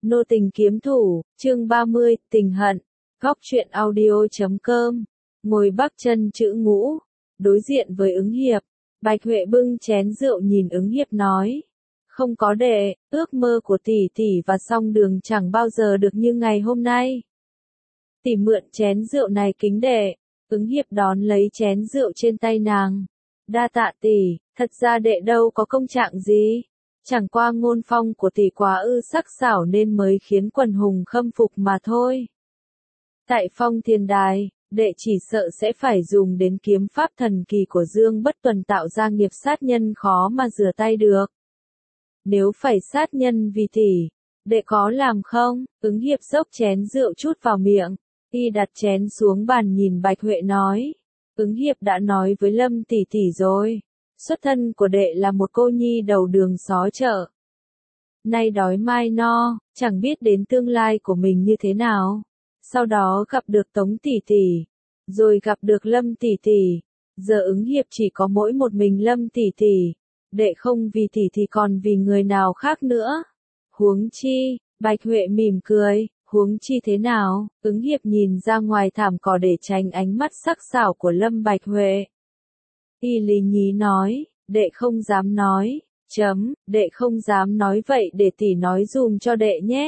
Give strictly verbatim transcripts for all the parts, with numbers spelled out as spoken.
Nô tình kiếm thủ, chương ba mươi, tình hận. Góc truyện audio chấm com. Ngồi bắc chân chữ ngũ. Đối diện với ứng hiệp. Bạch Huệ bưng chén rượu nhìn ứng hiệp nói. Không có đệ, ước mơ của tỷ tỷ và song đường chẳng bao giờ được như ngày hôm nay. Tỷ mượn chén rượu này kính đệ. Ứng hiệp đón lấy chén rượu trên tay nàng. Đa tạ tỷ, thật ra đệ đâu có công trạng gì. Chẳng qua ngôn phong của tỷ quá ư sắc sảo nên mới khiến quần hùng khâm phục mà thôi. Tại phong thiên đài, đệ chỉ sợ sẽ phải dùng đến kiếm pháp thần kỳ của Dương Bất Tuần tạo ra nghiệp sát nhân khó mà rửa tay được. Nếu phải sát nhân vì tỷ, đệ có làm không? Ứng hiệp dốc chén rượu chút vào miệng, y đặt chén xuống bàn nhìn Bạch Huệ nói. Ứng hiệp đã nói với Lâm tỷ tỷ rồi. Xuất thân của đệ là một cô nhi đầu đường xó chợ. Nay đói mai no, chẳng biết đến tương lai của mình như thế nào. Sau đó gặp được Tống tỷ tỷ, rồi gặp được Lâm tỷ tỷ. Giờ ứng hiệp chỉ có mỗi một mình Lâm tỷ tỷ. Đệ không vì tỷ thì còn vì người nào khác nữa. Huống chi, Bạch Huệ mỉm cười, huống chi thế nào? Ứng hiệp nhìn ra ngoài thảm cỏ để tránh ánh mắt sắc sảo của Lâm Bạch Huệ. Y lý nhí nói, đệ không dám nói, chấm, đệ không dám nói vậy để tỷ nói dùm cho đệ nhé.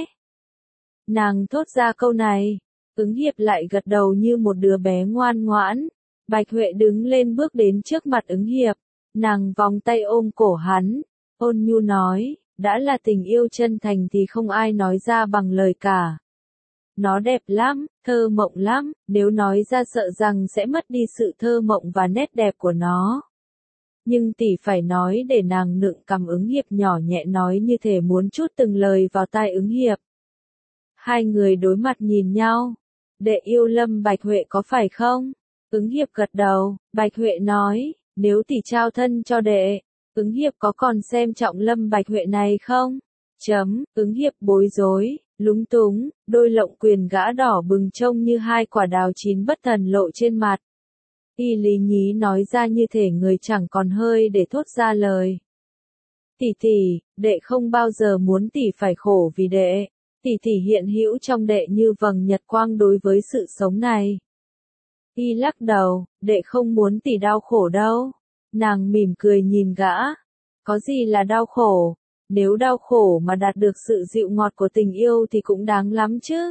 Nàng thốt ra câu này, ứng hiệp lại gật đầu như một đứa bé ngoan ngoãn. Bạch Huệ đứng lên bước đến trước mặt ứng hiệp, nàng vòng tay ôm cổ hắn, ôn nhu nói, đã là tình yêu chân thành thì không ai nói ra bằng lời cả. Nó đẹp lắm, thơ mộng lắm, nếu nói ra sợ rằng sẽ mất đi sự thơ mộng và nét đẹp của nó. Nhưng tỷ phải nói để nàng nựng cằm ứng hiệp nhỏ nhẹ nói như thể muốn trút từng lời vào tai ứng hiệp. Hai người đối mặt nhìn nhau. Đệ yêu Lâm Bạch Huệ có phải không? Ứng hiệp gật đầu, Bạch Huệ nói, nếu tỷ trao thân cho đệ, ứng hiệp có còn xem trọng Lâm Bạch Huệ này không? Chấm, ứng hiệp bối rối. Lúng túng, đôi lộng quyền gã đỏ bừng trông như hai quả đào chín bất thần lộ trên mặt. Y lý nhí nói ra như thể người chẳng còn hơi để thốt ra lời. Tỷ tỷ, đệ không bao giờ muốn tỷ phải khổ vì đệ. Tỷ tỷ hiện hữu trong đệ như vầng nhật quang đối với sự sống này. Y lắc đầu, đệ không muốn tỷ đau khổ đâu. Nàng mỉm cười nhìn gã. Có gì là đau khổ? Nếu đau khổ mà đạt được sự dịu ngọt của tình yêu thì cũng đáng lắm chứ.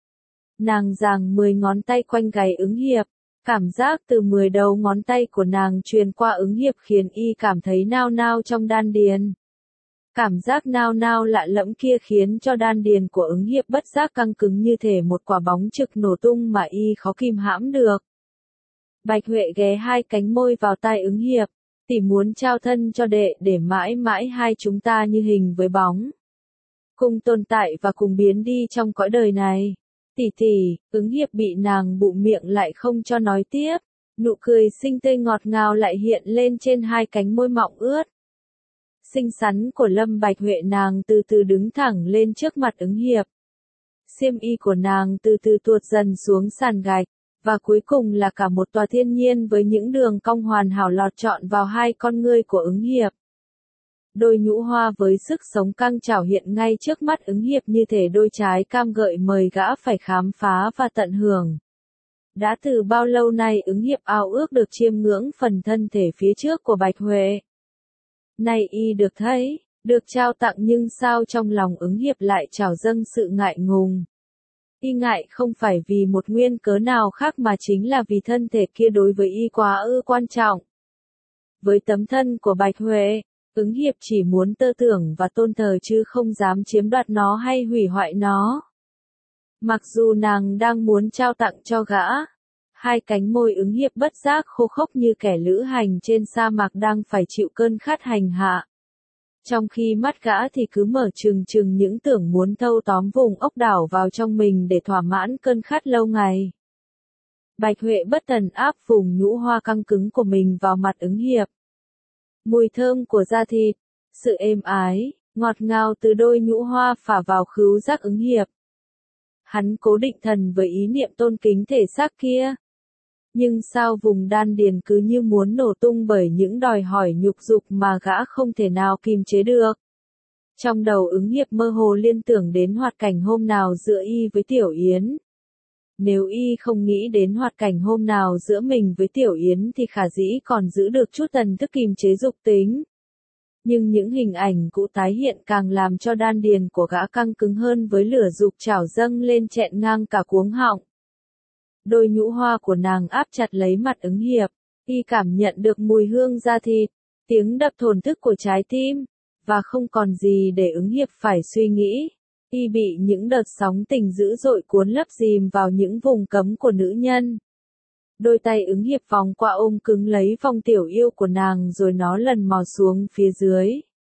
Nàng giằng mười ngón tay quanh gáy ứng hiệp, cảm giác từ mười đầu ngón tay của nàng truyền qua ứng hiệp khiến y cảm thấy nao nao trong đan điền. Cảm giác nao nao lạ lẫm kia khiến cho đan điền của ứng hiệp bất giác căng cứng như thể một quả bóng trực nổ tung mà y khó kìm hãm được. Bạch Huệ ghé hai cánh môi vào tai ứng hiệp. Tỷ muốn trao thân cho đệ để mãi mãi hai chúng ta như hình với bóng. Cùng tồn tại và cùng biến đi trong cõi đời này. Tỷ tỷ, ứng hiệp bị nàng bụm miệng lại không cho nói tiếp. Nụ cười xinh tươi ngọt ngào lại hiện lên trên hai cánh môi mọng ướt. Xinh xắn của Lâm Bạch Huệ nàng từ từ đứng thẳng lên trước mặt ứng hiệp. Xiêm y của nàng từ từ tuột dần xuống sàn gạch. Và cuối cùng là cả một tòa thiên nhiên với những đường cong hoàn hảo lọt trọn vào hai con ngươi của ứng hiệp. Đôi nhũ hoa với sức sống căng trào hiện ngay trước mắt ứng hiệp như thể đôi trái cam gợi mời gã phải khám phá và tận hưởng. Đã từ bao lâu nay ứng hiệp ao ước được chiêm ngưỡng phần thân thể phía trước của Bạch Huệ. Nay y được thấy, được trao tặng nhưng sao trong lòng ứng hiệp lại trào dâng sự ngại ngùng. Y ngại không phải vì một nguyên cớ nào khác mà chính là vì thân thể kia đối với y quá ư quan trọng. Với tấm thân của Bạch Huệ, ứng hiệp chỉ muốn tơ tưởng và tôn thờ chứ không dám chiếm đoạt nó hay hủy hoại nó. Mặc dù nàng đang muốn trao tặng cho gã, hai cánh môi ứng hiệp bất giác khô khốc như kẻ lữ hành trên sa mạc đang phải chịu cơn khát hành hạ. Trong khi mắt gã thì cứ mở trừng trừng những tưởng muốn thâu tóm vùng ốc đảo vào trong mình để thỏa mãn cơn khát lâu ngày. Bạch Huệ bất tần áp vùng nhũ hoa căng cứng của mình vào mặt ứng hiệp. Mùi thơm của da thịt, sự êm ái, ngọt ngào từ đôi nhũ hoa phả vào khứu giác ứng hiệp. Hắn cố định thần với ý niệm tôn kính thể xác kia. Nhưng sao vùng đan điền cứ như muốn nổ tung bởi những đòi hỏi nhục dục mà gã không thể nào kìm chế được. Trong đầu ứng hiệp mơ hồ liên tưởng đến hoạt cảnh hôm nào giữa y với Tiểu Yến. Nếu y không nghĩ đến hoạt cảnh hôm nào giữa mình với Tiểu Yến thì khả dĩ còn giữ được chút tần thức kìm chế dục tính. Nhưng những hình ảnh cũ tái hiện càng làm cho đan điền của gã căng cứng hơn với lửa dục trào dâng lên chẹn ngang cả cuống họng. Đôi nhũ hoa của nàng áp chặt lấy mặt ứng hiệp, y cảm nhận được mùi hương da thịt, tiếng đập thổn thức của trái tim, và không còn gì để ứng hiệp phải suy nghĩ. Y bị những đợt sóng tình dữ dội cuốn lấp dìm vào những vùng cấm của nữ nhân. Đôi tay ứng hiệp vòng qua ôm cứng lấy vòng tiểu yêu của nàng rồi nó lần mò xuống phía dưới.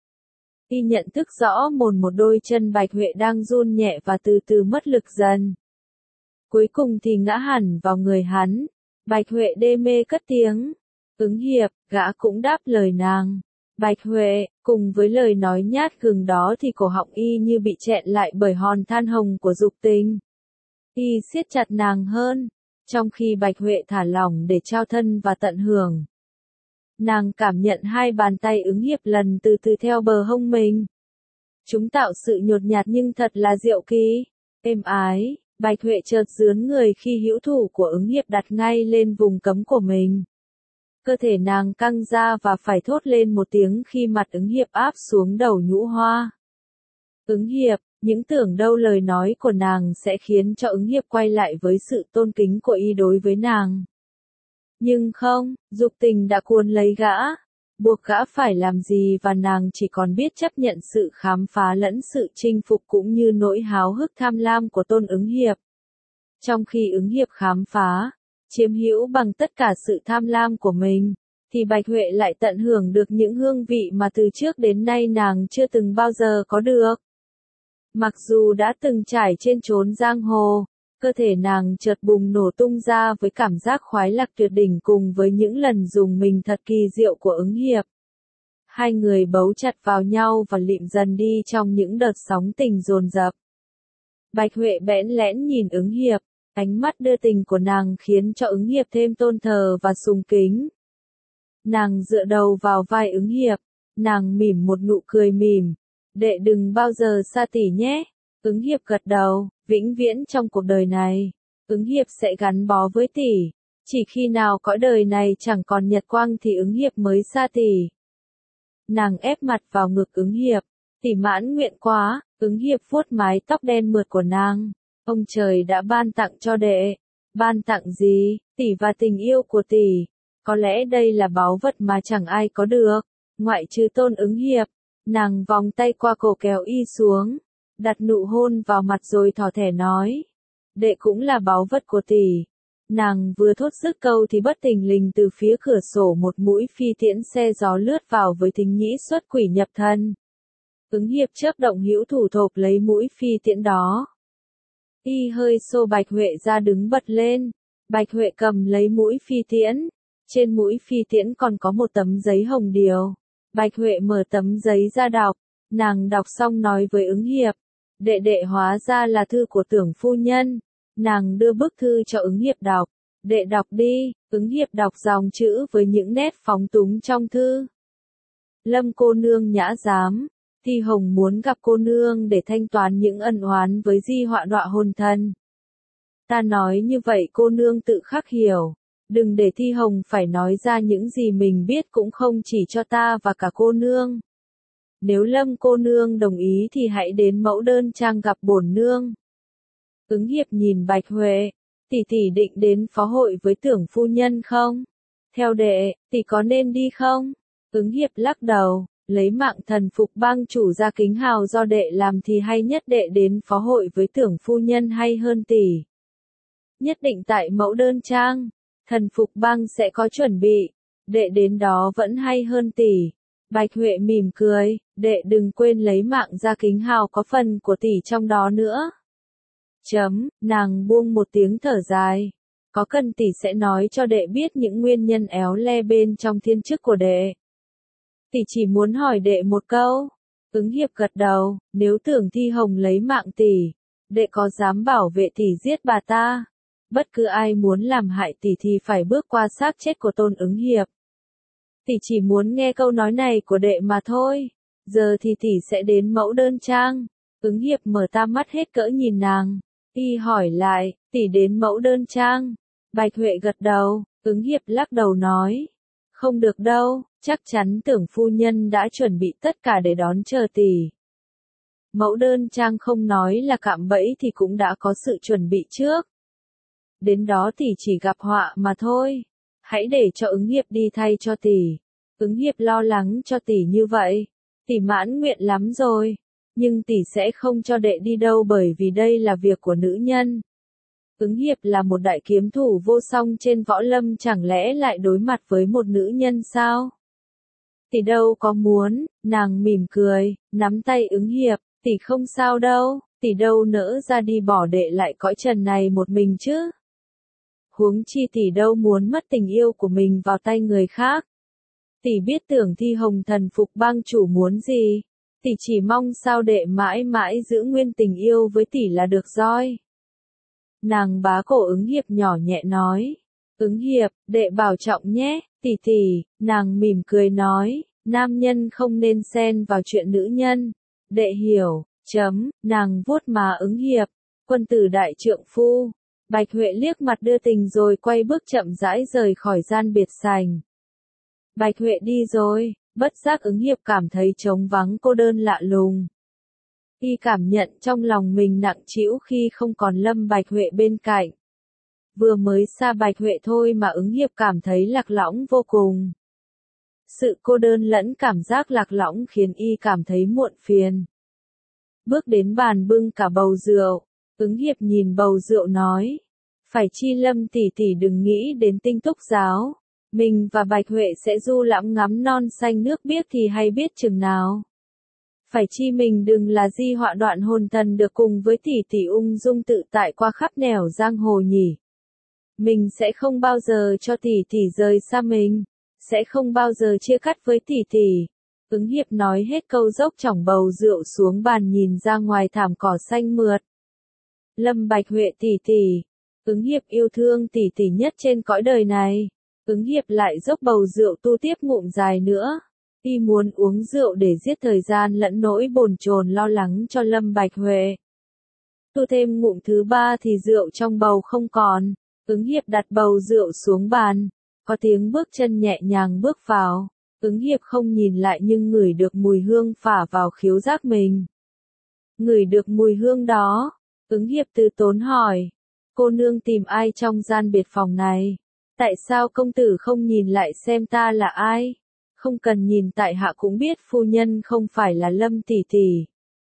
Y nhận thức rõ mồn một đôi chân Bạch Huệ đang run nhẹ và từ từ mất lực dần. Cuối cùng thì ngã hẳn vào người hắn. Bạch Huệ đê mê cất tiếng. Ứng hiệp, gã cũng đáp lời nàng. Bạch Huệ, cùng với lời nói nhát gừng đó thì cổ họng y như bị chẹn lại bởi hòn than hồng của dục tình. Y siết chặt nàng hơn, trong khi Bạch Huệ thả lỏng để trao thân và tận hưởng. Nàng cảm nhận hai bàn tay ứng hiệp lần từ từ theo bờ hông mình. Chúng tạo sự nhột nhạt nhưng thật là diệu kỳ, êm ái. Bạch Huệ chợt dướn người khi hữu thủ của ứng hiệp đặt ngay lên vùng cấm của mình. Cơ thể nàng căng ra và phải thốt lên một tiếng khi mặt ứng hiệp áp xuống đầu nhũ hoa. Ứng hiệp, những tưởng đâu lời nói của nàng sẽ khiến cho ứng hiệp quay lại với sự tôn kính của y đối với nàng. Nhưng không, dục tình đã cuốn lấy gã, buộc gã phải làm gì và nàng chỉ còn biết chấp nhận sự khám phá lẫn sự chinh phục cũng như nỗi háo hức tham lam của tôn ứng hiệp. Trong khi ứng hiệp khám phá, chiếm hữu bằng tất cả sự tham lam của mình, thì Bạch Huệ lại tận hưởng được những hương vị mà từ trước đến nay nàng chưa từng bao giờ có được. Mặc dù đã từng trải trên chốn giang hồ, cơ thể nàng chợt bùng nổ tung ra với cảm giác khoái lạc tuyệt đỉnh cùng với những lần dùng mình thật kỳ diệu của ứng hiệp. Hai người bấu chặt vào nhau và lịm dần đi trong những đợt sóng tình dồn dập. Bạch Huệ bẽn lẽn nhìn ứng hiệp, ánh mắt đưa tình của nàng khiến cho ứng hiệp thêm tôn thờ và sùng kính. Nàng dựa đầu vào vai ứng hiệp, nàng mỉm một nụ cười mỉm, đệ đừng bao giờ xa tỷ nhé. Ứng hiệp gật đầu, vĩnh viễn trong cuộc đời này, ứng hiệp sẽ gắn bó với tỷ, chỉ khi nào cõi đời này chẳng còn nhật quang thì ứng hiệp mới xa tỷ. Nàng ép mặt vào ngực ứng hiệp, tỷ mãn nguyện quá, ứng hiệp vuốt mái tóc đen mượt của nàng. Ông trời đã ban tặng cho đệ. Ban tặng gì? Tỷ và tình yêu của tỷ. Có lẽ đây là báu vật mà chẳng ai có được, ngoại trừ tôn ứng hiệp. Nàng vòng tay qua cổ kéo y xuống, đặt nụ hôn vào mặt rồi thỏ thẻ nói. Đệ cũng là báu vật của tỷ. Nàng vừa thốt dứt câu thì bất thình lình từ phía cửa sổ một mũi phi tiễn xe gió lướt vào với thính nhĩ xuất quỷ nhập thân. Ứng hiệp chớp động hữu thủ thộp lấy mũi phi tiễn đó. Y hơi xô Bạch Huệ ra đứng bật lên. Bạch Huệ cầm lấy mũi phi tiễn. Trên mũi phi tiễn còn có một tấm giấy hồng điều. Bạch Huệ mở tấm giấy ra đọc. Nàng đọc xong nói với ứng hiệp. Đệ đệ hóa ra là thư của tưởng phu nhân. Nàng đưa bức thư cho ứng hiệp đọc. Đệ đọc đi. Ứng hiệp đọc dòng chữ với những nét phóng túng trong thư. Lâm cô nương nhã giám. Thi Hồng muốn gặp cô nương để thanh toán những ân oán với di họa đọa hồn thân. Ta nói như vậy cô nương tự khắc hiểu. Đừng để Thi Hồng phải nói ra những gì mình biết cũng không chỉ cho ta và cả cô nương. Nếu Lâm cô nương đồng ý thì hãy đến mẫu đơn trang gặp bổn nương. Ứng hiệp nhìn Bạch Huệ. Tỷ tỷ định đến phó hội với tưởng phu nhân không? Theo đệ, tỷ có nên đi không? Ứng hiệp lắc đầu. Lấy mạng thần phục bang chủ ra kính hào do đệ làm thì hay nhất đệ đến phó hội với tưởng phu nhân hay hơn tỷ. Nhất định tại mẫu đơn trang, thần phục bang sẽ có chuẩn bị, đệ đến đó vẫn hay hơn tỷ. Bạch Huệ mỉm cười, đệ đừng quên lấy mạng ra kính hào có phần của tỷ trong đó nữa. Chấm, nàng buông một tiếng thở dài. Có cần tỷ sẽ nói cho đệ biết những nguyên nhân éo le bên trong thiên chức của đệ. Tỷ chỉ muốn hỏi đệ một câu. Ứng hiệp gật đầu, nếu tưởng Thi Hồng lấy mạng tỷ, đệ có dám bảo vệ tỷ giết bà ta? Bất cứ ai muốn làm hại tỷ thì phải bước qua xác chết của tôn ứng hiệp. Tỷ chỉ muốn nghe câu nói này của đệ mà thôi. giờ thì tỷ sẽ đến mẫu đơn trang. Ứng hiệp mở to mắt hết cỡ nhìn nàng. Y hỏi lại, tỷ đến mẫu đơn trang. Bạch Huệ gật đầu, ứng hiệp lắc đầu nói. Không được đâu, chắc chắn Tưởng phu nhân đã chuẩn bị tất cả để đón chờ tỷ. Mẫu đơn trang không nói là cạm bẫy thì cũng đã có sự chuẩn bị trước. Đến đó tỷ chỉ gặp họa mà thôi. Hãy để cho ứng hiệp đi thay cho tỷ. Ứng hiệp lo lắng cho tỷ như vậy. Tỷ mãn nguyện lắm rồi. Nhưng tỷ sẽ không cho đệ đi đâu bởi vì đây là việc của nữ nhân. Ứng hiệp là một đại kiếm thủ vô song trên võ lâm, chẳng lẽ lại đối mặt với một nữ nhân sao? Tỷ đâu có muốn. Nàng mỉm cười, nắm tay ứng hiệp. Tỷ không sao đâu, tỷ đâu nỡ ra đi bỏ đệ lại cõi trần này một mình chứ. Huống chi tỷ đâu muốn mất tình yêu của mình vào tay người khác. Tỷ biết Tưởng Thi Hồng thần phục bang chủ muốn gì. Tỷ chỉ mong sao đệ mãi mãi giữ nguyên tình yêu với tỷ là được rồi. Nàng bá cổ ứng hiệp nhỏ nhẹ nói. Ứng hiệp, đệ bảo trọng nhé, tỷ tỷ. Nàng mỉm cười nói, nam nhân không nên xen vào chuyện nữ nhân. Đệ hiểu, chấm, nàng vuốt má ứng hiệp. Quân tử đại trượng phu. Bạch Huệ liếc mặt đưa tình rồi quay bước chậm rãi rời khỏi gian biệt sành. Bạch Huệ đi rồi, bất giác ứng hiệp cảm thấy trống vắng cô đơn lạ lùng. Y cảm nhận trong lòng mình nặng trĩu khi không còn Lâm Bạch Huệ bên cạnh. Vừa mới xa Bạch Huệ thôi mà ứng hiệp cảm thấy lạc lõng vô cùng. Sự cô đơn lẫn cảm giác lạc lõng khiến y cảm thấy muộn phiền. Bước đến bàn bưng cả bầu rượu, ứng hiệp nhìn bầu rượu nói. Phải chi Lâm tỷ tỷ đừng nghĩ đến Tinh Túc giáo. Mình và Bạch Huệ sẽ du lãm ngắm non xanh nước biếc thì hay biết chừng nào. Phải chi mình đừng là di họa đoạn hồn thần được cùng với tỷ tỷ ung dung tự tại qua khắp nẻo giang hồ nhỉ. Mình sẽ không bao giờ cho tỷ tỷ rời xa mình. Sẽ không bao giờ chia cắt với tỷ tỷ. Ứng hiệp nói hết câu dốc chỏng bầu rượu xuống bàn nhìn ra ngoài thảm cỏ xanh mượt. Lâm Bạch Huệ tỷ tỷ. Ứng hiệp yêu thương tỷ tỷ nhất trên cõi đời này. Ứng hiệp lại dốc bầu rượu tu tiếp ngụm dài nữa. Y muốn uống rượu để giết thời gian lẫn nỗi bồn chồn lo lắng cho Lâm Bạch Huệ. Tu thêm ngụm thứ ba thì rượu trong bầu không còn. Ứng hiệp đặt bầu rượu xuống bàn. Có tiếng bước chân nhẹ nhàng bước vào. Ứng hiệp không nhìn lại nhưng ngửi được mùi hương phả vào khiếu giác mình. Ngửi được mùi hương đó. Ứng hiệp từ tốn hỏi. Cô nương tìm ai trong gian biệt phòng này? Tại sao công tử không nhìn lại xem ta là ai? Không cần nhìn tại hạ cũng biết phu nhân không phải là Lâm tỷ tỷ.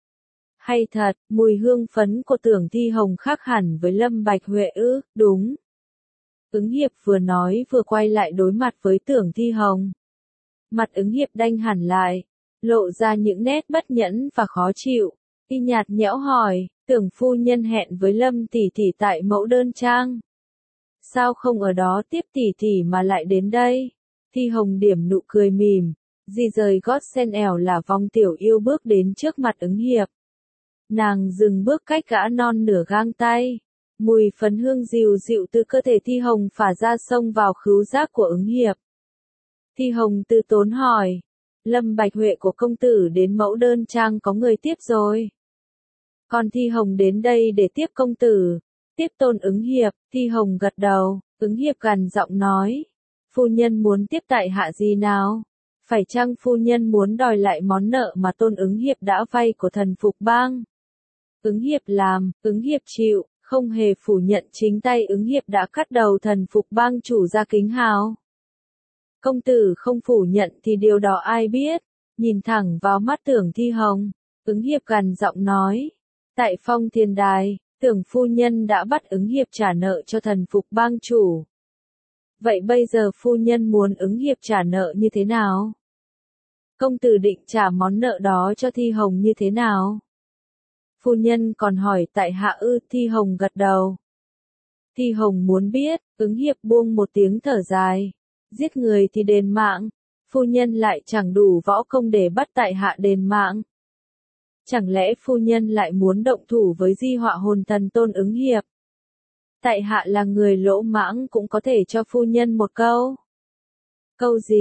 Hay thật, mùi hương phấn của Tưởng Thi Hồng khác hẳn với Lâm Bạch Huệ ư, đúng. Ứng hiệp vừa nói vừa quay lại đối mặt với Tưởng Thi Hồng. Mặt ứng hiệp đanh hẳn lại, lộ ra những nét bất nhẫn và khó chịu. Y nhạt nhẽo hỏi, Tưởng phu nhân hẹn với Lâm tỷ tỷ tại mẫu đơn trang. Sao không ở đó tiếp tỷ tỷ mà lại đến đây? Thi Hồng điểm nụ cười mỉm, di rời gót sen ẻo là vòng tiểu yêu bước đến trước mặt ứng hiệp. Nàng dừng bước cách gã non nửa gang tay. Mùi phấn hương dịu dịu từ cơ thể Thi Hồng phả ra xông vào khứu giác của ứng hiệp. Thi Hồng từ tốn hỏi, Lâm Bạch Huệ của công tử đến mẫu đơn trang có người tiếp rồi. Còn Thi Hồng đến đây để tiếp công tử. Tiếp tôn ứng hiệp, Thi Hồng gật đầu, ứng hiệp gằn giọng nói. Phu nhân muốn tiếp tại hạ gì nào? Phải chăng phu nhân muốn đòi lại món nợ mà tôn ứng hiệp đã vay của thần phục bang? Ứng hiệp làm, ứng hiệp chịu, không hề phủ nhận chính tay ứng hiệp đã cắt đầu thần phục bang chủ Gia Kính Hào. Công tử không phủ nhận thì điều đó ai biết? Nhìn thẳng vào mắt Tưởng Thi Hồng, ứng hiệp gằn giọng nói. Tại Phong Thiên Đài, Tưởng phu nhân đã bắt ứng hiệp trả nợ cho thần phục bang chủ. Vậy bây giờ phu nhân muốn ứng hiệp trả nợ như thế nào? Công tử định trả món nợ đó cho Thi Hồng như thế nào? Phu nhân còn hỏi tại hạ ư? Thi Hồng gật đầu. Thi Hồng muốn biết, ứng hiệp buông một tiếng thở dài. Giết người thì đền mạng, phu nhân lại chẳng đủ võ công để bắt tại hạ đền mạng. Chẳng lẽ phu nhân lại muốn động thủ với di họa hồn thần tôn ứng hiệp? Tại hạ là người lỗ mãng cũng có thể cho phu nhân một câu. Câu gì?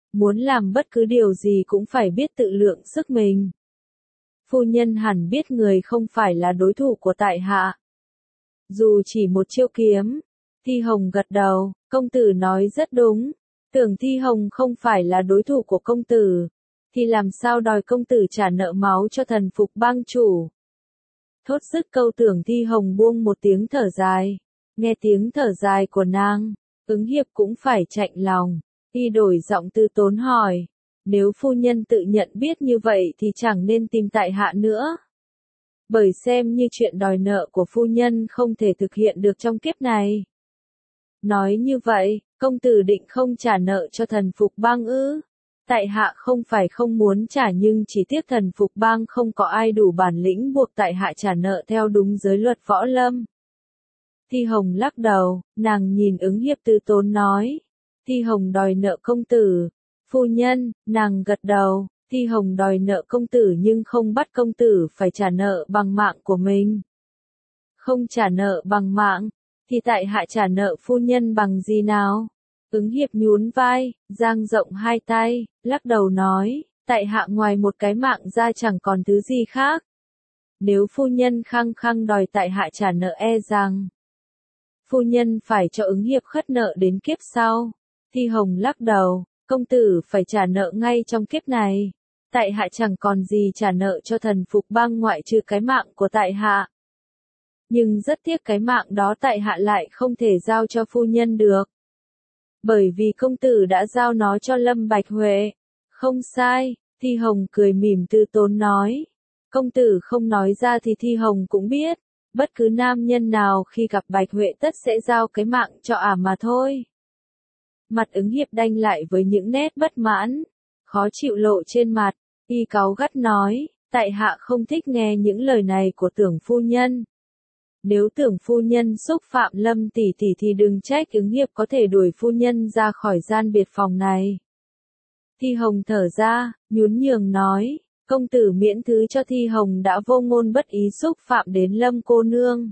muốn làm bất cứ điều gì cũng phải biết tự lượng sức mình. Phu nhân hẳn biết người không phải là đối thủ của tại hạ. Dù chỉ một chiêu kiếm. Thi Hồng gật đầu, công tử nói rất đúng. Tưởng Thi Hồng không phải là đối thủ của công tử, thì làm sao đòi công tử trả nợ máu cho thần phục bang chủ. Thốt dứt câu Tưởng Thi Hồng buông một tiếng thở dài. Nghe tiếng thở dài của nàng, Ứng Hiệp cũng phải chạnh lòng. Y đổi giọng từ tốn hỏi, nếu phu nhân tự nhận biết như vậy thì chẳng nên tìm tại hạ nữa. Bởi xem như chuyện đòi nợ của phu nhân không thể thực hiện được trong kiếp này. Nói như vậy, công tử định không trả nợ cho thần phục bang ư? Tại hạ không phải không muốn trả nhưng chỉ tiếc thần phục bang không có ai đủ bản lĩnh buộc tại hạ trả nợ theo đúng giới luật võ lâm. Thi Hồng lắc đầu, nàng nhìn Ứng Hiệp từ tốn nói. Thi Hồng đòi nợ công tử. Phu nhân, nàng gật đầu. Thi Hồng đòi nợ công tử nhưng không bắt công tử phải trả nợ bằng mạng của mình. Không trả nợ bằng mạng, thì tại hạ trả nợ phu nhân bằng gì nào? Ứng Hiệp nhún vai, dang rộng hai tay, lắc đầu nói, tại hạ ngoài một cái mạng ra chẳng còn thứ gì khác. Nếu phu nhân khăng khăng đòi tại hạ trả nợ e rằng phu nhân phải cho Ứng Hiệp khất nợ đến kiếp sau. Thi Hồng lắc đầu, công tử phải trả nợ ngay trong kiếp này. Tại hạ chẳng còn gì trả nợ cho thần phục bang ngoại trừ cái mạng của tại hạ. Nhưng rất tiếc cái mạng đó tại hạ lại không thể giao cho phu nhân được. Bởi vì công tử đã giao nó cho Lâm Bạch Huệ. Không sai, Thi Hồng cười mỉm từ tốn nói. Công tử không nói ra thì Thi Hồng cũng biết. Bất cứ nam nhân nào khi gặp Bạch Huệ tất sẽ giao cái mạng cho ả mà thôi. Mặt Ứng Hiệp đanh lại với những nét bất mãn, khó chịu lộ trên mặt, y cáu gắt nói, tại hạ không thích nghe những lời này của Tưởng phu nhân. Nếu Tưởng phu nhân xúc phạm Lâm tỷ tỷ thì đừng trách Ứng Hiệp có thể đuổi phu nhân ra khỏi gian biệt phòng này. Thi Hồng thở ra, nhún nhường nói, công tử miễn thứ cho Thi Hồng đã vô ngôn bất ý xúc phạm đến Lâm cô nương.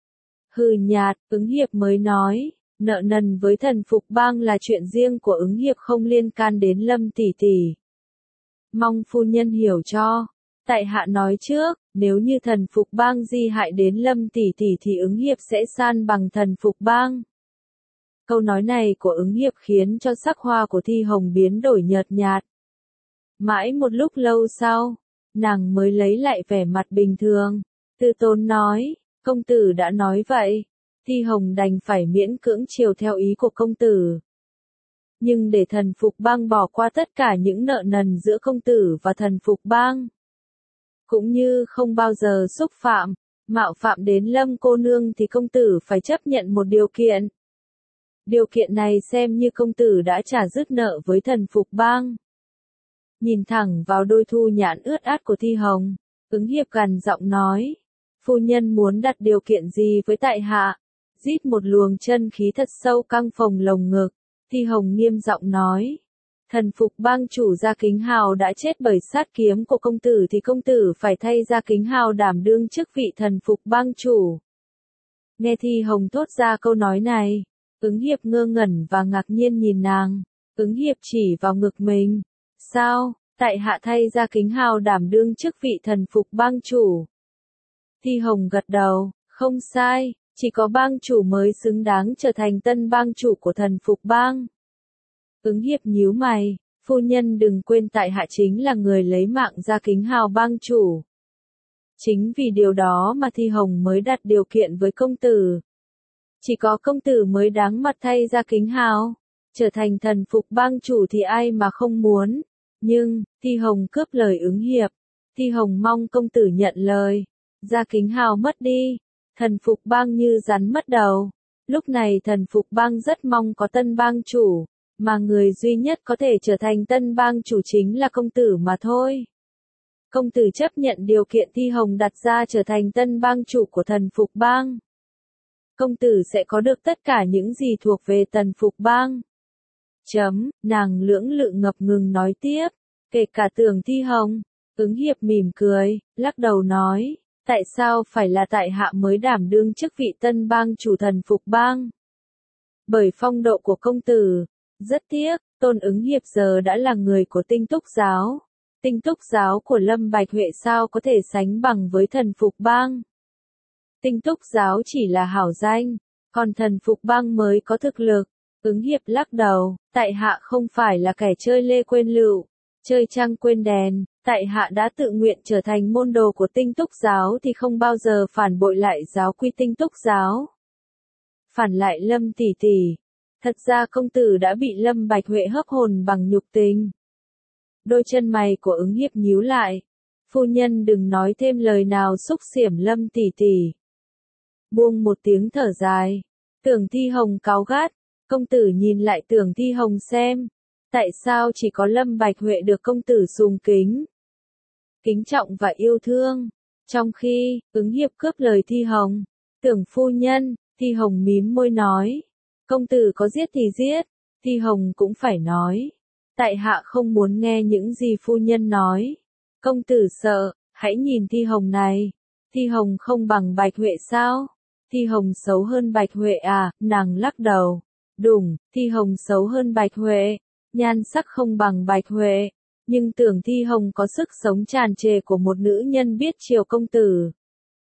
Hừ nhạt, Ứng Hiệp mới nói. Nợ nần với thần phục bang là chuyện riêng của Ứng Hiệp không liên can đến Lâm tỷ tỷ. Mong phu nhân hiểu cho. Tại hạ nói trước, nếu như thần phục bang di hại đến Lâm tỷ tỷ thì Ứng Hiệp sẽ san bằng thần phục bang. Câu nói này của Ứng Hiệp khiến cho sắc hoa của Thi Hồng biến đổi nhợt nhạt. Mãi một lúc lâu sau, nàng mới lấy lại vẻ mặt bình thường. Từ tốn nói, công tử đã nói vậy. Thi Hồng đành phải miễn cưỡng chiều theo ý của công tử. Nhưng để thần phục bang bỏ qua tất cả những nợ nần giữa công tử và thần phục bang. Cũng như không bao giờ xúc phạm, mạo phạm đến Lâm cô nương thì công tử phải chấp nhận một điều kiện. Điều kiện này xem như công tử đã trả dứt nợ với thần phục bang. Nhìn thẳng vào đôi thu nhãn ướt át của Thi Hồng, Ứng Hiệp gằn giọng nói. Phu nhân muốn đặt điều kiện gì với tại hạ? Rít một luồng chân khí thật sâu căng phồng lồng ngực, Thi Hồng nghiêm giọng nói. Thần phục bang chủ Gia Kính Hào đã chết bởi sát kiếm của công tử thì công tử phải thay Gia Kính Hào đảm đương chức vị thần phục bang chủ. Nghe Thi Hồng thốt ra câu nói này, Ứng Hiệp ngơ ngẩn và ngạc nhiên nhìn nàng. Ứng Hiệp chỉ vào ngực mình. Sao, tại hạ thay Gia Kính Hào đảm đương chức vị thần phục bang chủ? Thi Hồng gật đầu, không sai. Chỉ có bang chủ mới xứng đáng trở thành tân bang chủ của thần phục bang. Ứng Hiệp nhíu mày, phu nhân đừng quên tại hạ chính là người lấy mạng Gia Kính Hào bang chủ. Chính vì điều đó mà Thi Hồng mới đặt điều kiện với công tử. Chỉ có công tử mới đáng mặt thay Gia Kính Hào. Trở thành thần phục bang chủ thì ai mà không muốn. Nhưng, Thi Hồng cướp lời Ứng Hiệp. Thi Hồng mong công tử nhận lời. Gia Kính Hào mất đi. Thần phục bang như rắn mất đầu. Lúc này thần phục bang rất mong có tân bang chủ, mà người duy nhất có thể trở thành tân bang chủ chính là công tử mà thôi. Công tử chấp nhận điều kiện Thi Hồng đặt ra trở thành tân bang chủ của thần phục bang. Công tử sẽ có được tất cả những gì thuộc về thần phục bang. Chấm, nàng lưỡng lự ngập ngừng nói tiếp, kể cả Tưởng Thi Hồng. Ứng Hiệp mỉm cười, lắc đầu nói. Tại sao phải là tại hạ mới đảm đương chức vị tân bang chủ thần phục bang? Bởi phong độ của công tử. Rất tiếc, Tôn Ứng Hiệp giờ đã là người của Tinh Túc giáo. Tinh Túc giáo của Lâm Bạch Huệ sao có thể sánh bằng với Thần Phục Bang. Tinh Túc giáo chỉ là hảo danh, còn Thần Phục Bang mới có thực lực. Ứng Hiệp lắc đầu, tại hạ không phải là kẻ chơi lê quên lựu, chơi trăng quên đèn, tại hạ đã tự nguyện trở thành môn đồ của Tinh Túc giáo thì không bao giờ phản bội lại giáo quy Tinh Túc giáo. Phản lại Lâm tỷ tỷ, thật ra công tử đã bị Lâm Bạch Huệ hấp hồn bằng nhục tình. Đôi chân mày của Ứng Hiệp nhíu lại, phu nhân đừng nói thêm lời nào xúc xỉm Lâm tỷ tỷ. Buông một tiếng thở dài, Tưởng Thi Hồng cáu gắt, công tử nhìn lại Tưởng Thi Hồng xem, tại sao chỉ có Lâm Bạch Huệ được công tử sùng kính, kính trọng và yêu thương, trong khi, Ứng Hiệp cướp lời Thi Hồng, Tưởng phu nhân, Thi Hồng mím môi nói, công tử có giết thì giết, Thi Hồng cũng phải nói, tại hạ không muốn nghe những gì phu nhân nói, công tử sợ, hãy nhìn Thi Hồng này, Thi Hồng không bằng Bạch Huệ sao? Thi Hồng xấu hơn Bạch Huệ à? Nàng lắc đầu, đúng, Thi Hồng xấu hơn Bạch Huệ, nhan sắc không bằng Bạch Huệ, nhưng Tưởng Thi Hồng có sức sống tràn trề của một nữ nhân biết chiều công tử.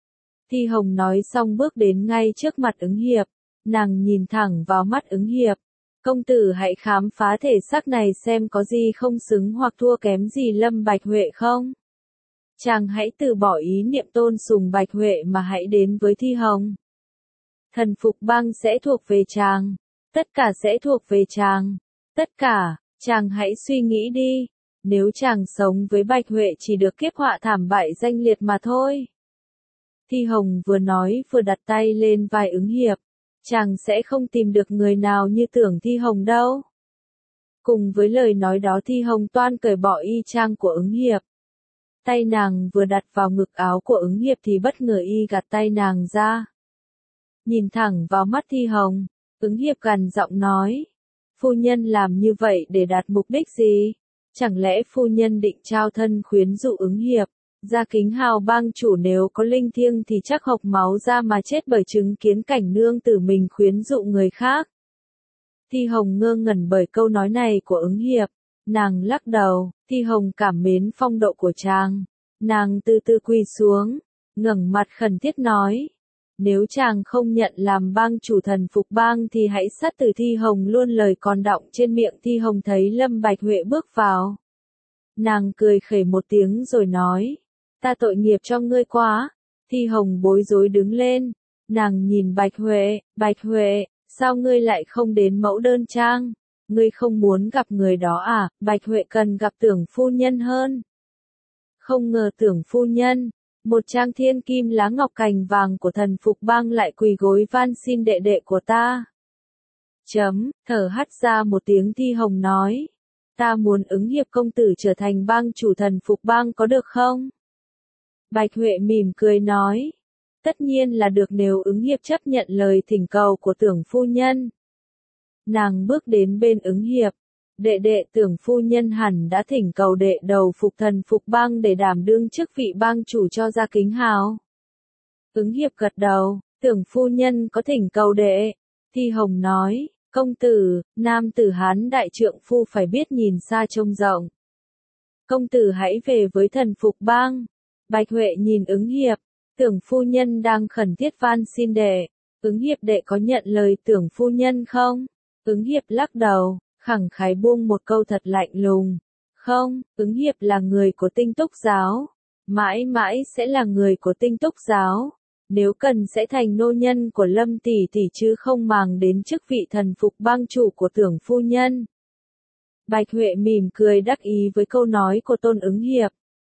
Thi Hồng nói xong bước đến ngay trước mặt Ứng Hiệp, nàng nhìn thẳng vào mắt Ứng Hiệp, công tử hãy khám phá thể xác này xem có gì không xứng hoặc thua kém gì Lâm Bạch Huệ không. Chàng hãy từ bỏ ý niệm tôn sùng Bạch Huệ mà hãy đến với Thi Hồng. Thần Phục Bang sẽ thuộc về chàng, tất cả sẽ thuộc về chàng, tất cả, chàng hãy suy nghĩ đi, nếu chàng sống với Bạch Huệ chỉ được kiếp họa thảm bại danh liệt mà thôi. Thi Hồng vừa nói vừa đặt tay lên vai Ứng Hiệp, chàng sẽ không tìm được người nào như Tưởng Thi Hồng đâu. Cùng với lời nói đó Thi Hồng toan cởi bỏ y trang của Ứng Hiệp. Tay nàng vừa đặt vào ngực áo của Ứng Hiệp thì bất ngờ y gạt tay nàng ra. Nhìn thẳng vào mắt Thi Hồng, Ứng Hiệp gằn giọng nói, phu nhân làm như vậy để đạt mục đích gì? Chẳng lẽ phu nhân định trao thân khuyến dụ Ứng Hiệp? Gia Kính Hào bang chủ nếu có linh thiêng thì chắc hộc máu ra mà chết bởi chứng kiến cảnh nương tử mình khuyến dụ người khác. Thi Hồng ngơ ngẩn bởi câu nói này của Ứng Hiệp, nàng lắc đầu, Thi Hồng cảm mến phong độ của chàng, nàng từ từ quỳ xuống, ngẩng mặt khẩn thiết nói, nếu chàng không nhận làm bang chủ Thần Phục Bang thì hãy sát tử Thi Hồng luôn. Lời còn đọng trên miệng Thi Hồng thấy Lâm Bạch Huệ bước vào. Nàng cười khẩy một tiếng rồi nói, ta tội nghiệp cho ngươi quá. Thi Hồng bối rối đứng lên, nàng nhìn Bạch Huệ, Bạch Huệ, sao ngươi lại không đến mẫu đơn trang? Ngươi không muốn gặp người đó à? Bạch Huệ cần gặp Tưởng phu nhân hơn. Không ngờ Tưởng phu nhân, một trang thiên kim lá ngọc cành vàng của Thần Phục Bang lại quỳ gối van xin đệ đệ của ta. Chấm, thở hắt ra một tiếng Thi Hồng nói, ta muốn Ứng Hiệp công tử trở thành bang chủ Thần Phục Bang có được không? Bạch Huệ mỉm cười nói, tất nhiên là được nếu Ứng Hiệp chấp nhận lời thỉnh cầu của Tưởng phu nhân. Nàng bước đến bên Ứng Hiệp, đệ đệ Tưởng phu nhân hẳn đã thỉnh cầu đệ đầu phục Thần Phục Bang để đảm đương chức vị bang chủ cho Gia Kính Hào. Ứng Hiệp gật đầu, Tưởng phu nhân có thỉnh cầu đệ. Thi Hồng nói, công tử, nam tử Hán đại trượng phu phải biết nhìn xa trông rộng. Công tử hãy về với Thần Phục Bang. Bạch Huệ nhìn Ứng Hiệp, Tưởng phu nhân đang khẩn thiết van xin đệ. Ứng Hiệp đệ có nhận lời Tưởng phu nhân không? Ứng Hiệp lắc đầu, khẳng khái buông một câu thật lạnh lùng. Không, Ứng Hiệp là người của Tinh Túc giáo, mãi mãi sẽ là người của Tinh Túc giáo. Nếu cần sẽ thành nô nhân của Lâm tỷ tỷ chứ không màng đến chức vị Thần Phục Bang chủ của Tưởng phu nhân. Bạch Huệ mỉm cười đắc ý với câu nói của Tôn Ứng Hiệp.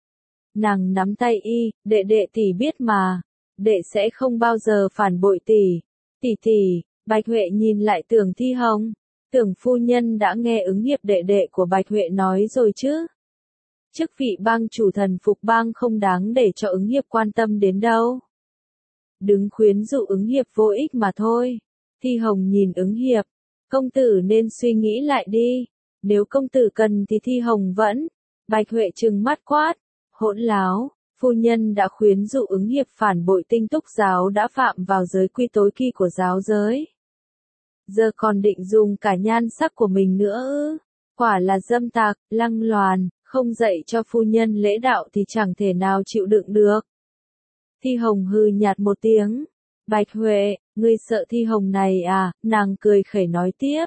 Nàng nắm tay y, đệ đệ tỷ biết mà, đệ sẽ không bao giờ phản bội tỷ. Tỷ tỷ, Bạch Huệ nhìn lại Tưởng Thi Hồng, Tưởng phu nhân đã nghe Ứng Hiệp đệ đệ của Bạch Huệ nói rồi chứ. Chức vị bang chủ Thần Phục Bang không đáng để cho Ứng Hiệp quan tâm đến đâu. Đứng khuyến dụ Ứng Hiệp vô ích mà thôi. Thi Hồng nhìn Ứng Hiệp, công tử nên suy nghĩ lại đi, nếu công tử cần thì Thi Hồng vẫn. Bạch Huệ trừng mắt quát, hỗn láo, phu nhân đã khuyến dụ Ứng Hiệp phản bội Tinh Túc giáo đã phạm vào giới quy tối kỵ của giáo giới. Giờ còn định dùng cả nhan sắc của mình nữa ư? Quả là dâm tặc, lăng loàn, không dạy cho phu nhân lễ đạo thì chẳng thể nào chịu đựng được. Thi Hồng hừ nhạt một tiếng. Bạch Huệ, ngươi sợ Thi Hồng này à, nàng cười khẩy nói tiếp.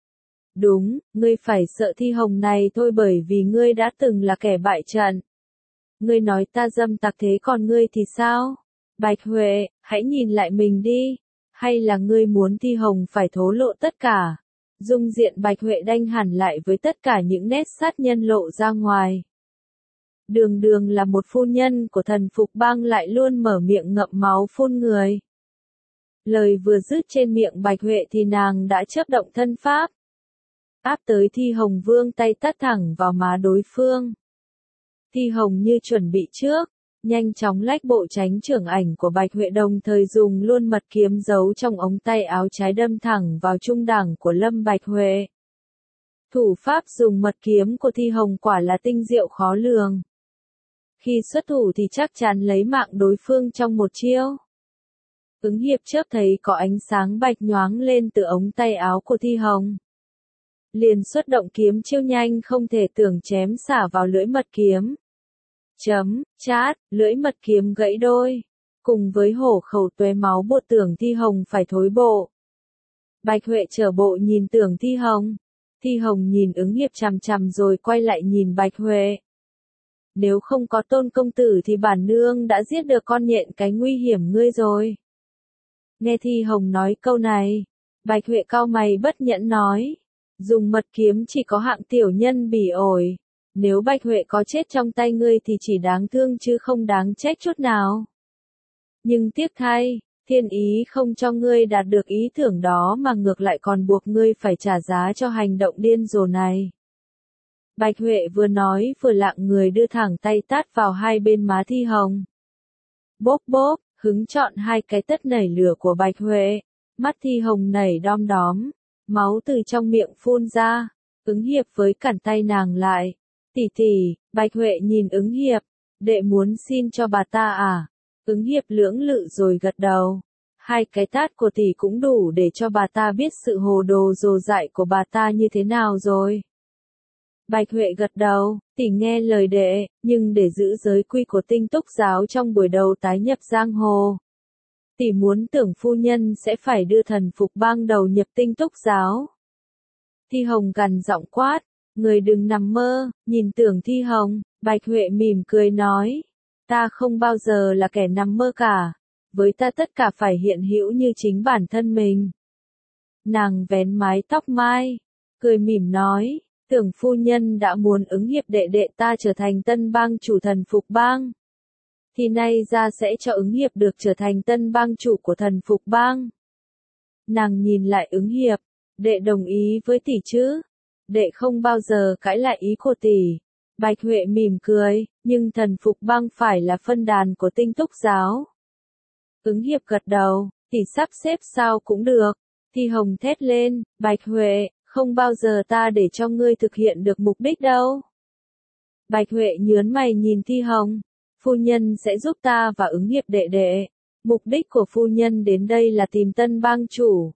Đúng, ngươi phải sợ Thi Hồng này thôi bởi vì ngươi đã từng là kẻ bại trận. Ngươi nói ta dâm tặc thế còn ngươi thì sao? Bạch Huệ, hãy nhìn lại mình đi. Hay là ngươi muốn Thi Hồng phải thố lộ tất cả? Dung diện Bạch Huệ đanh hẳn lại với tất cả những nét sát nhân lộ ra ngoài. Đường đường là một phu nhân của thần Phục Bang lại luôn mở miệng ngậm máu phun người. Lời vừa dứt trên miệng Bạch Huệ thì nàng đã chớp động thân pháp. Áp tới Thi Hồng vương tay tát thẳng vào má đối phương. Thi Hồng như chuẩn bị trước, nhanh chóng lách bộ tránh trưởng ảnh của Bạch Huệ đồng thời dùng luôn mật kiếm giấu trong ống tay áo trái đâm thẳng vào trung đẳng của Lâm Bạch Huệ. Thủ pháp dùng mật kiếm của Thi Hồng quả là tinh diệu khó lường. Khi xuất thủ thì chắc chắn lấy mạng đối phương trong một chiêu. Ứng Hiệp chớp thấy có ánh sáng bạch nhoáng lên từ ống tay áo của Thi Hồng. Liền xuất động kiếm chiêu nhanh không thể tưởng chém xả vào lưỡi mật kiếm. Chấm, chát, lưỡi mật kiếm gãy đôi. Cùng với hổ khẩu tóe máu bộ tưởng Thi Hồng phải thối bộ. Bạch Huệ trở bộ nhìn tưởng Thi Hồng. Thi Hồng nhìn Ứng Hiệp chằm chằm rồi quay lại nhìn Bạch Huệ. Nếu không có Tôn công tử thì bản nương đã giết được con nhện cái nguy hiểm ngươi rồi. Nghe Thi Hồng nói câu này, Bạch Huệ cau mày bất nhẫn nói. Dùng mật kiếm chỉ có hạng tiểu nhân bỉ ổi. Nếu Bạch Huệ có chết trong tay ngươi thì chỉ đáng thương chứ không đáng trách chút nào. Nhưng tiếc thay, thiên ý không cho ngươi đạt được ý tưởng đó mà ngược lại còn buộc ngươi phải trả giá cho hành động điên rồ này. Bạch Huệ vừa nói vừa lạng người đưa thẳng tay tát vào hai bên má Thi Hồng. Bốp bốp, hứng chọn hai cái tất nảy lửa của Bạch Huệ. Mắt Thi Hồng nảy đom đóm, máu từ trong miệng phun ra. Ứng Hiệp với cản tay nàng lại. Tỷ tỷ, Bạch Huệ nhìn Ứng Hiệp. Đệ muốn xin cho bà ta à? Ứng Hiệp lưỡng lự rồi gật đầu. Hai cái tát của tỷ cũng đủ để cho bà ta biết sự hồ đồ dồ dại của bà ta như thế nào rồi. Bạch Huệ gật đầu, tỷ nghe lời đệ, nhưng để giữ giới quy của Tinh Túc giáo trong buổi đầu tái nhập giang hồ. Tỷ muốn tưởng phu nhân sẽ phải đưa thần Phục Bang đầu nhập Tinh Túc giáo. Thi Hồng gằn giọng quát, người đừng nằm mơ, nhìn tưởng Thi Hồng, Bạch Huệ mỉm cười nói. Ta không bao giờ là kẻ nằm mơ cả, với ta tất cả phải hiện hữu như chính bản thân mình. Nàng vén mái tóc mai, cười mỉm nói. Tưởng phu nhân đã muốn Ứng Hiệp đệ đệ ta trở thành tân bang chủ thần Phục Bang. Thì nay ra sẽ cho Ứng Hiệp được trở thành tân bang chủ của thần Phục Bang. Nàng nhìn lại Ứng Hiệp, đệ đồng ý với tỷ chứ? Đệ không bao giờ cãi lại ý của tỷ. Bạch Huệ mỉm cười, nhưng thần Phục Bang phải là phân đàn của Tinh Túc giáo. Ứng Hiệp gật đầu, tỷ sắp xếp sao cũng được. Thi Hồng thét lên, Bạch Huệ. Không bao giờ ta để cho ngươi thực hiện được mục đích đâu. Bạch Huệ nhớn mày nhìn Thi Hồng. Phu nhân sẽ giúp ta và Ứng Hiệp đệ đệ. Mục đích của phu nhân đến đây là tìm tân bang chủ.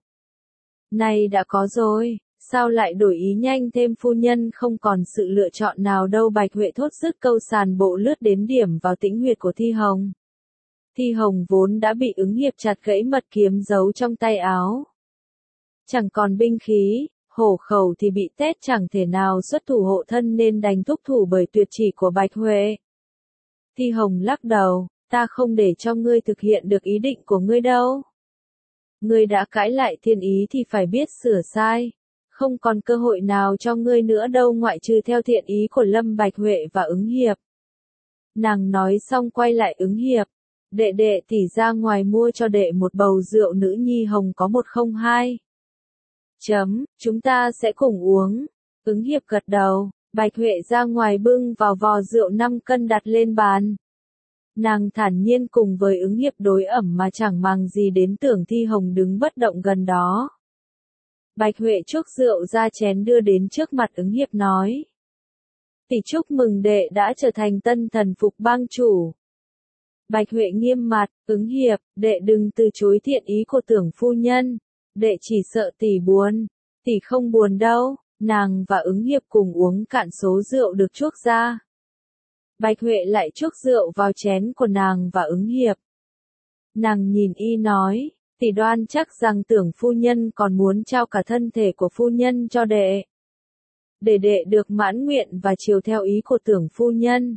Này đã có rồi, sao lại đổi ý nhanh thêm phu nhân không còn sự lựa chọn nào đâu. Bạch Huệ thốt dứt câu sàn bộ lướt đến điểm vào tĩnh huyệt của Thi Hồng. Thi Hồng vốn đã bị Ứng Hiệp chặt gãy mật kiếm giấu trong tay áo. Chẳng còn binh khí. Hổ khẩu thì bị tét chẳng thể nào xuất thủ hộ thân nên đành thúc thủ bởi tuyệt chỉ của Bạch Huệ. Thi Hồng lắc đầu, ta không để cho ngươi thực hiện được ý định của ngươi đâu. Ngươi đã cãi lại thiên ý thì phải biết sửa sai. Không còn cơ hội nào cho ngươi nữa đâu ngoại trừ theo thiện ý của Lâm Bạch Huệ và Ứng Hiệp. Nàng nói xong quay lại Ứng Hiệp. Đệ đệ tỷ ra ngoài mua cho đệ một bầu rượu nữ nhi hồng có một không hai. Chấm, chúng ta sẽ cùng uống. Ứng Hiệp gật đầu, Bạch Huệ ra ngoài bưng vào vò rượu năm cân đặt lên bàn. Nàng thản nhiên cùng với Ứng Hiệp đối ẩm mà chẳng màng gì đến tưởng Thi Hồng đứng bất động gần đó. Bạch Huệ chuốc rượu ra chén đưa đến trước mặt Ứng Hiệp nói. Tỷ chúc mừng đệ đã trở thành tân thần Phục Bang chủ. Bạch Huệ nghiêm mặt, Ứng Hiệp, đệ đừng từ chối thiện ý của tưởng phu nhân. Đệ chỉ sợ tỷ buồn. Tỷ không buồn đâu, nàng và ứng hiệp cùng uống cạn số rượu được chuốc ra. Bạch Huệ lại chuốc rượu vào chén của nàng và ứng hiệp. Nàng nhìn y nói, tỷ đoan chắc rằng Tưởng phu nhân còn muốn trao cả thân thể của phu nhân cho đệ. Để đệ được mãn nguyện và chiều theo ý của Tưởng phu nhân.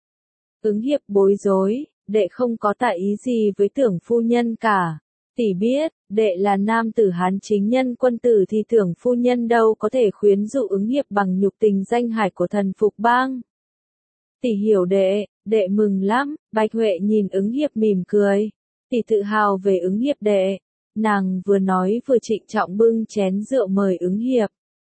Ứng hiệp bối rối, đệ không có tại ý gì với Tưởng phu nhân cả. Tỷ biết, đệ là nam tử Hán chính nhân quân tử thì Tưởng phu nhân đâu có thể khuyến dụ ứng hiệp bằng nhục tình danh hải của thần phục bang. Tỷ hiểu đệ, đệ mừng lắm. Bạch Huệ nhìn ứng hiệp mỉm cười. Tỷ tự hào về ứng hiệp đệ. Nàng vừa nói vừa trịnh trọng bưng chén rượu mời ứng hiệp.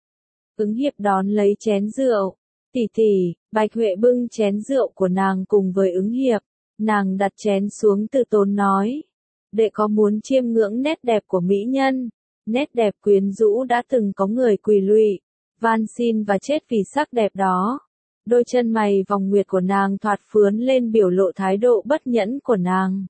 Ứng hiệp đón lấy chén rượu. Tỷ tỷ, Bạch Huệ bưng chén rượu của nàng cùng với ứng hiệp. Nàng đặt chén xuống từ tốn nói. Đệ có muốn chiêm ngưỡng nét đẹp của mỹ nhân. Nét đẹp quyến rũ đã từng có người quỳ lụy, van xin và chết vì sắc đẹp đó. Đôi chân mày vòng nguyệt của nàng thoạt phướn lên biểu lộ thái độ bất nhẫn của nàng.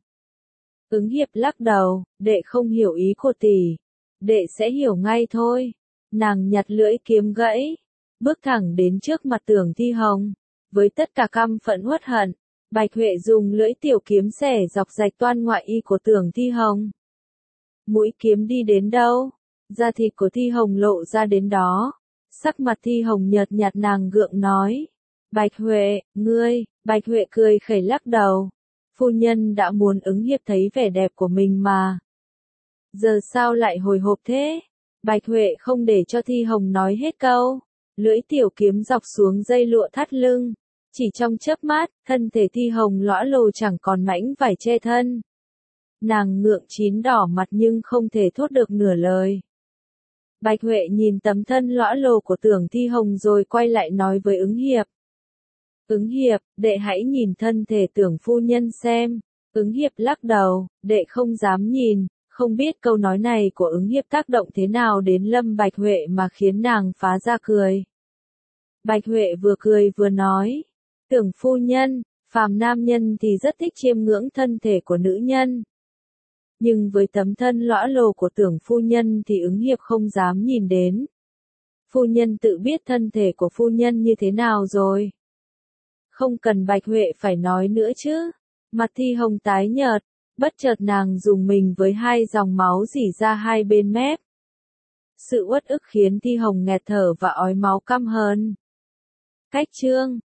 Ứng hiệp lắc đầu, đệ không hiểu ý của tỷ. Đệ sẽ hiểu ngay thôi. Nàng nhặt lưỡi kiếm gãy, bước thẳng đến trước mặt Tưởng Thi Hồng. Với tất cả căm phẫn uất hận, Bạch Huệ dùng lưỡi tiểu kiếm xẻ dọc rạch toan ngoại y của Tưởng Thi Hồng. Mũi kiếm đi đến đâu, da thịt của Thi Hồng lộ ra đến đó. Sắc mặt Thi Hồng nhợt nhạt, nàng gượng nói. Bạch Huệ, ngươi, Bạch Huệ cười khẩy lắc đầu. Phu nhân đã muốn ứng hiệp thấy vẻ đẹp của mình mà. Giờ sao lại hồi hộp thế? Bạch Huệ không để cho Thi Hồng nói hết câu. Lưỡi tiểu kiếm dọc xuống dây lụa thắt lưng. Chỉ trong chớp mắt, thân thể Thi Hồng lõa lồ chẳng còn mảnh vải che thân. Nàng ngượng chín đỏ mặt nhưng không thể thốt được nửa lời. Bạch Huệ nhìn tấm thân lõa lồ của Tưởng Thi Hồng rồi quay lại nói với ứng hiệp. Ứng hiệp, đệ hãy nhìn thân thể Tưởng phu nhân xem. Ứng hiệp lắc đầu, đệ không dám nhìn, không biết câu nói này của ứng hiệp tác động thế nào đến Lâm Bạch Huệ mà khiến nàng phá ra cười. Bạch Huệ vừa cười vừa nói, Tưởng phu nhân, phàm nam nhân thì rất thích chiêm ngưỡng thân thể của nữ nhân. Nhưng với tấm thân lõa lồ của Tưởng phu nhân thì ứng hiệp không dám nhìn đến. Phu nhân tự biết thân thể của phu nhân như thế nào rồi. Không cần Bạch Huệ phải nói nữa chứ. Mặt Thi Hồng tái nhợt, bất chợt nàng dùng mình với hai dòng máu rỉ ra hai bên mép. Sự uất ức khiến Thi Hồng nghẹt thở và ói máu căm hờn. Cách chương